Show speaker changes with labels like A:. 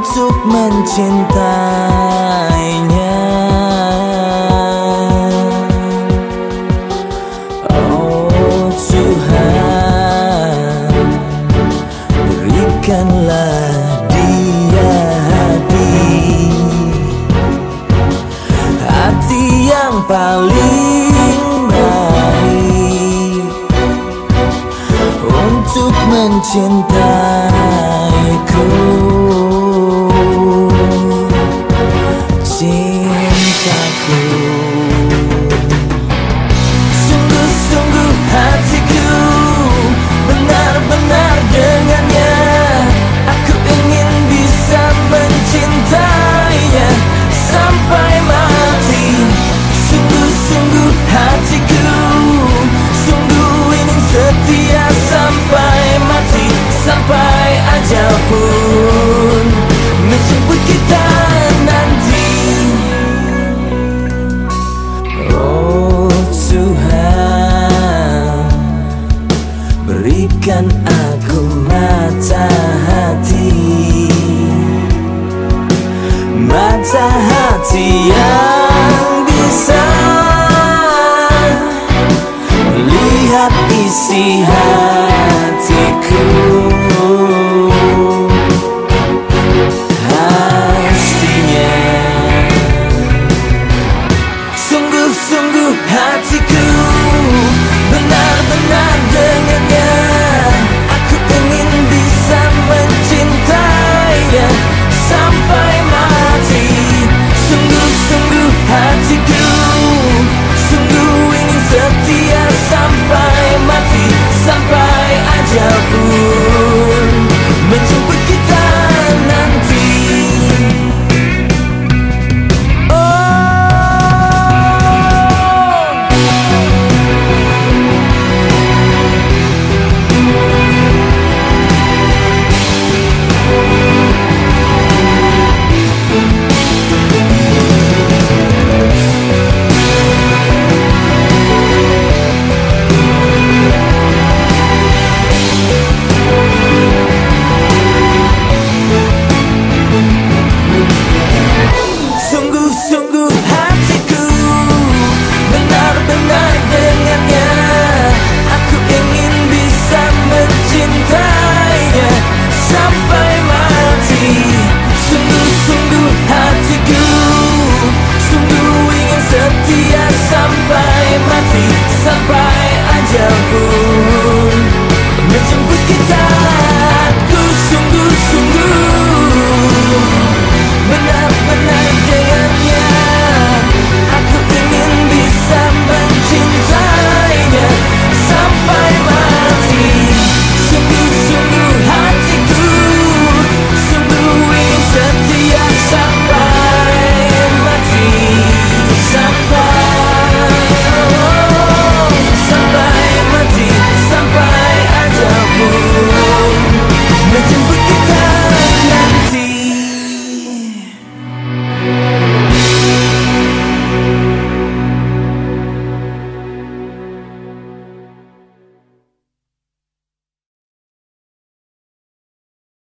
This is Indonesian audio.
A: untuk mencintainya. Oh Tuhan, berikanlah dia hati yang paling baik untuk mencintaiku. Cintaku, sungguh-sungguh hatiku benar-benar dengannya. Aku ingin bisa mencintainya sampai mati. Sungguh-sungguh hatiku, sungguh ingin setia sampai mati, sampai ajal pun menjemput kita nanti. Oh Tuhan, berikan aku mata hati, mata hati yang bisa melihat isi hati.